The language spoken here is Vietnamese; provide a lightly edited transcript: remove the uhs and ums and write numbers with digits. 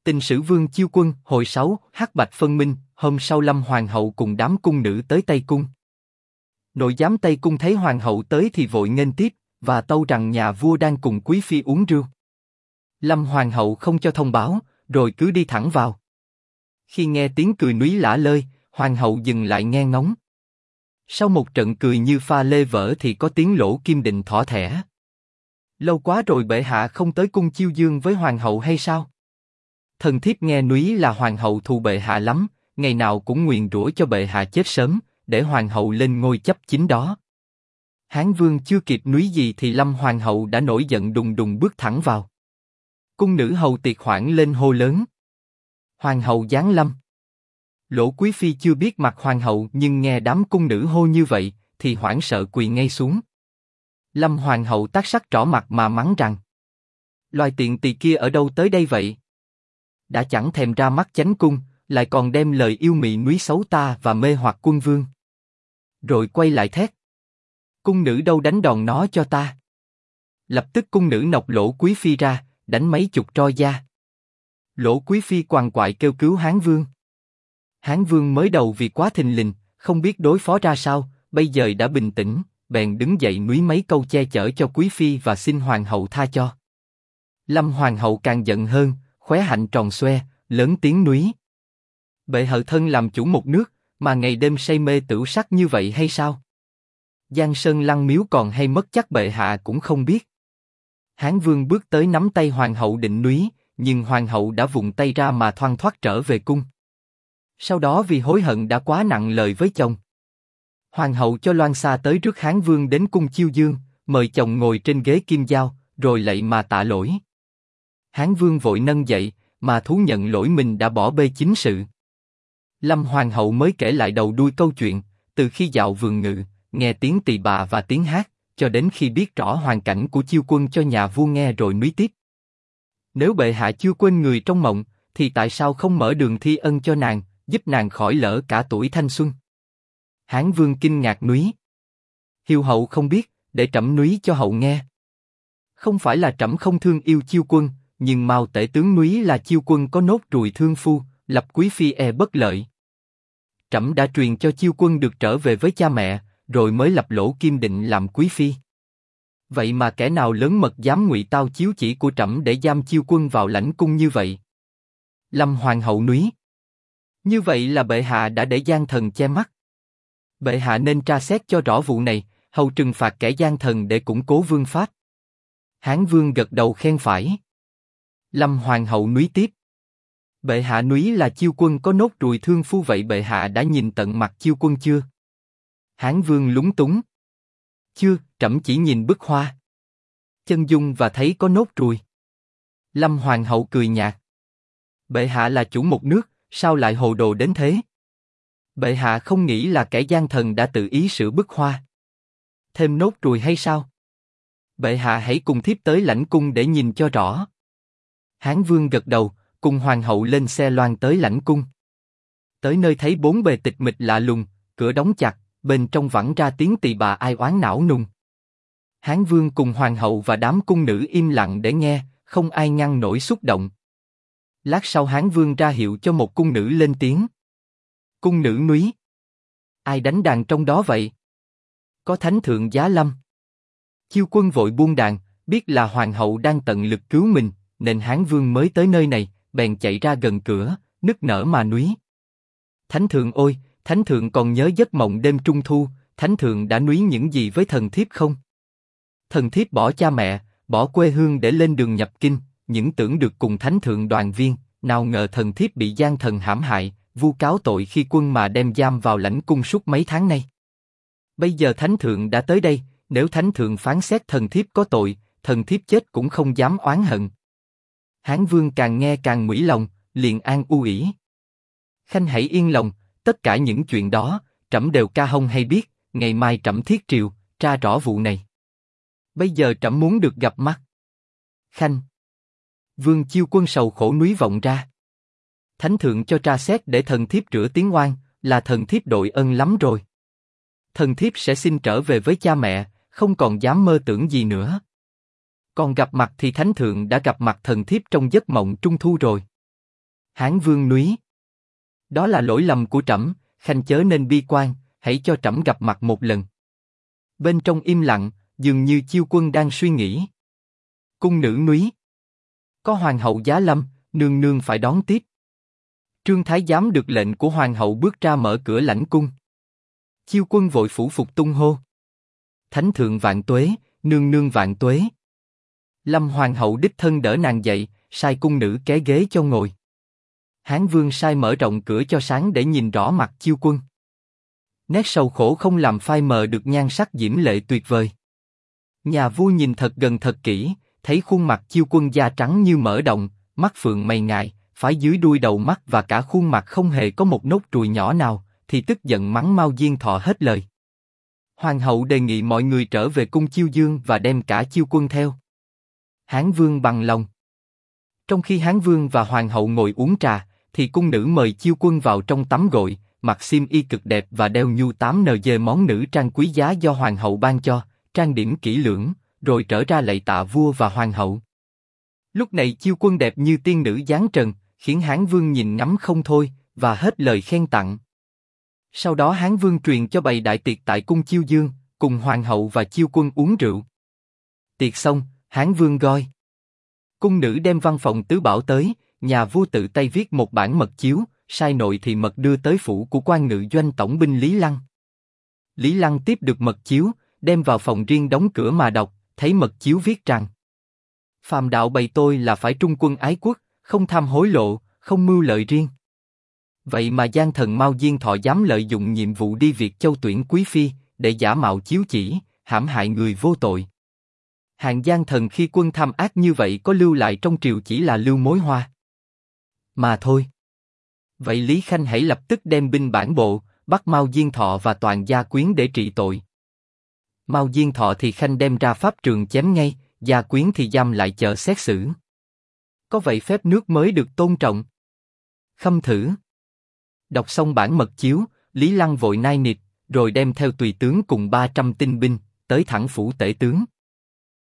Tình sử Vương Chiêu Quân, hồi 6, hắc bạch phân minh. Hôm sau Lâm Hoàng hậu cùng đám cung nữ tới Tây Cung. Nội giám Tây Cung thấy Hoàng hậu tới thì vội nghênh tiếp, và tâu rằng nhà vua đang cùng quý phi uống rượu. Lâm Hoàng hậu không cho thông báo, rồi cứ đi thẳng vào. Khi nghe tiếng cười núi lả lơi, Hoàng hậu dừng lại nghe ngóng. Sau một trận cười như pha lê vỡ thì có tiếng Lỗ Kim Định thỏ thẻ. Lâu quá rồi bệ hạ không tới cung chiêu dương với Hoàng hậu hay sao? Thần thiếp nghe núi là Hoàng hậu thù bệ hạ lắm, ngày nào cũng nguyền rủa cho bệ hạ chết sớm, để Hoàng hậu lên ngôi chấp chính đó. Hán Vương chưa kịp núi gì thì Lâm Hoàng hậu đã nổi giận đùng đùng bước thẳng vào. Cung nữ hầu tiệc hoảng lên hô lớn. Hoàng hậu giáng lâm. Lỗ quý phi chưa biết mặt Hoàng hậu nhưng nghe đám cung nữ hô như vậy, thì hoảng sợ quỳ ngay xuống. Lâm Hoàng hậu tát sắc trỏ mặt mà mắng rằng: loài tiện tỳ kia ở đâu tới đây vậy? Đã chẳng thèm ra mắt chánh cung, lại còn đem lời yêu mị núi xấu ta và mê hoặc quân vương. Rồi quay lại thét: cung nữ đâu đánh đòn nó cho ta. Lập tức cung nữ nọc Lỗ quý phi ra, đánh mấy chục roi da. Lỗ quý phi quằn quại kêu cứu Hán Vương. Hán Vương mới đầu vì quá thình lình, không biết đối phó ra sao, bây giờ đã bình tĩnh, bèn đứng dậy núi mấy câu che chở cho quý phi và xin Hoàng hậu tha cho. Lâm Hoàng hậu càng giận hơn, khóe hạnh tròn xoe, lớn tiếng núi: bệ hạ thân làm chủ một nước, mà ngày đêm say mê tửu sắc như vậy hay sao? Giang sơn lăng miếu còn hay mất chắc bệ hạ cũng không biết. Hán Vương bước tới nắm tay Hoàng hậu định núi, nhưng Hoàng hậu đã vùng tay ra mà thoăn thoắt trở về cung. Sau đó vì hối hận đã quá nặng lời với chồng, Hoàng hậu cho loan xa tới rước Hán Vương đến cung chiêu dương, mời chồng ngồi trên ghế kim dao, rồi lạy mà tạ lỗi. Hán Vương vội nâng dậy, mà thú nhận lỗi mình đã bỏ bê chính sự. Lâm Hoàng hậu mới kể lại đầu đuôi câu chuyện, từ khi dạo vườn ngự, nghe tiếng tỳ bà và tiếng hát, cho đến khi biết rõ hoàn cảnh của Chiêu Quân cho nhà vua nghe rồi núi tiếp. Nếu bệ hạ chưa quên người trong mộng, thì tại sao không mở đường thi ân cho nàng, giúp nàng khỏi lỡ cả tuổi thanh xuân? Hán Vương kinh ngạc núi: hiếu hậu không biết, để trẫm núi cho hậu nghe. Không phải là trẫm không thương yêu Chiêu Quân, nhưng Mao tể tướng núi là Chiêu Quân có nốt ruồi thương phu, lập quý phi e bất lợi. Trẫm đã truyền cho Chiêu Quân được trở về với cha mẹ, rồi mới lập Lỗ Kim Định làm quý phi. Vậy mà kẻ nào lớn mật dám ngụy tao chiếu chỉ của trẫm để giam Chiêu Quân vào lãnh cung như vậy? Lâm Hoàng hậu núi: như vậy là bệ hạ đã để gian thần che mắt. Bệ hạ nên tra xét cho rõ vụ này, hầu trừng phạt kẻ gian thần để củng cố vương pháp. Hán Vương gật đầu khen phải. Lâm Hoàng hậu núi tiếp: bệ hạ núi là Chiêu Quân có nốt ruồi thương phu, vậy bệ hạ đã nhìn tận mặt Chiêu Quân chưa? Hán Vương lúng túng: chưa, trẫm chỉ nhìn bức hoa, chân dung và thấy có nốt ruồi. Lâm Hoàng hậu cười nhạt: bệ hạ là chủ một nước, sao lại hồ đồ đến thế? Bệ hạ không nghĩ là kẻ gian thần đã tự ý sửa bức hoa, thêm nốt ruồi hay sao? Bệ hạ hãy cùng thiếp tới lãnh cung để nhìn cho rõ. Hán Vương gật đầu, cùng Hoàng hậu lên xe loan tới lãnh cung. Tới nơi thấy bốn bề tịch mịch lạ lùng, cửa đóng chặt, bên trong vẳng ra tiếng tỳ bà ai oán não nùng. Hán Vương cùng Hoàng hậu và đám cung nữ im lặng để nghe, không ai ngăn nổi xúc động. Lát sau Hán Vương ra hiệu cho một cung nữ lên tiếng. Cung nữ núi: ai đánh đàn trong đó vậy? Có thánh thượng giá lâm. Chiêu Quân vội buông đàn, biết là Hoàng hậu đang tận lực cứu mình, nên Hán Vương mới tới nơi này, bèn chạy ra gần cửa, nức nở mà núi: Thánh thượng ôi, Thánh thượng còn nhớ giấc mộng đêm trung thu, Thánh thượng đã núi những gì với thần thiếp không? Thần thiếp bỏ cha mẹ, bỏ quê hương để lên đường nhập kinh, những tưởng được cùng Thánh thượng đoàn viên, nào ngờ thần thiếp bị gian thần hãm hại, vu cáo tội khi quân mà đem giam vào lãnh cung suốt mấy tháng nay. Bây giờ Thánh thượng đã tới đây, nếu Thánh thượng phán xét thần thiếp có tội, thần thiếp chết cũng không dám oán hận. Hán Vương càng nghe càng mủi lòng, liền an ủi: Khanh hãy yên lòng, tất cả những chuyện đó, trẫm đều ca hông hay biết, ngày mai trẫm thiết triều, tra rõ vụ này. Bây giờ trẫm muốn được gặp mắt Khanh. Vương Chiêu Quân sầu khổ núi vọng ra: Thánh thượng cho tra xét để thần thiếp rửa tiếng oan, là thần thiếp đội ân lắm rồi. Thần thiếp sẽ xin trở về với cha mẹ, không còn dám mơ tưởng gì nữa. Còn gặp mặt thì Thánh thượng đã gặp mặt thần thiếp trong giấc mộng trung thu rồi. Hán Vương núi. Đó là lỗi lầm của trẫm, khanh chớ nên bi quan, hãy cho trẫm gặp mặt một lần. Bên trong im lặng, dường như Chiêu Quân đang suy nghĩ. Cung nữ núi. Có hoàng hậu giá lâm, nương nương phải đón tiếp. Trương Thái Giám được lệnh của hoàng hậu bước ra mở cửa lãnh cung. Chiêu Quân vội phủ phục tung hô. Thánh thượng vạn tuế, nương nương vạn tuế. Lâm hoàng hậu đích thân đỡ nàng dậy, sai cung nữ kéo ghế cho ngồi. Hán Vương sai mở rộng cửa cho sáng để nhìn rõ mặt Chiêu Quân. Nét sầu khổ không làm phai mờ được nhan sắc diễm lệ tuyệt vời. Nhà vua nhìn thật gần thật kỹ, thấy khuôn mặt Chiêu Quân da trắng như mỡ đồng, mắt phượng mày ngài, phái dưới đuôi đầu mắt và cả khuôn mặt không hề có một nốt ruồi nhỏ nào, thì tức giận mắng Mao Diên Thọ hết lời. Hoàng hậu đề nghị mọi người trở về cung Chiêu Dương và đem cả Chiêu Quân theo. Hán Vương bằng lòng. Trong khi Hán Vương và hoàng hậu ngồi uống trà, thì cung nữ mời Chiêu Quân vào trong tắm gội, mặc xiêm y cực đẹp và đeo nhu 8NG món nữ trang quý giá do hoàng hậu ban cho, trang điểm kỹ lưỡng, rồi trở ra lạy tạ vua và hoàng hậu. Lúc này Chiêu Quân đẹp như tiên nữ giáng trần, khiến Hán Vương nhìn ngắm không thôi và hết lời khen tặng. Sau đó Hán Vương truyền cho bày đại tiệc tại cung Chiêu Dương, cùng hoàng hậu và Chiêu Quân uống rượu. Tiệc xong, Hán Vương gọi cung nữ đem văn phòng tứ bảo tới, nhà vua tự tay viết một bản mật chiếu, sai nội thị mật đưa tới phủ của quan ngự doanh tổng binh Lý Lăng. Lý Lăng tiếp được mật chiếu, đem vào phòng riêng đóng cửa mà đọc, thấy mật chiếu viết rằng: Phàm đạo bày tôi là phải trung quân ái quốc, không tham hối lộ, không mưu lợi riêng. Vậy mà gian thần Mao Diên Thọ dám lợi dụng nhiệm vụ đi Việt Châu tuyển quý phi, để giả mạo chiếu chỉ, hãm hại người vô tội. Hàng gian thần khi quân tham ác như vậy có lưu lại trong triều chỉ là lưu mối hoa mà thôi. Vậy Lý Khanh hãy lập tức đem binh bản bộ, bắt Mao Diên Thọ và toàn gia quyến để trị tội. Mao Diên Thọ thì Khanh đem ra pháp trường chém ngay, gia quyến thì giam lại chờ xét xử. Có vậy phép nước mới được tôn trọng. Khâm thử. Đọc xong bản mật chiếu, Lý Lăng vội nai nịt, rồi đem theo tùy tướng cùng 300 tinh binh, tới thẳng phủ tể tướng.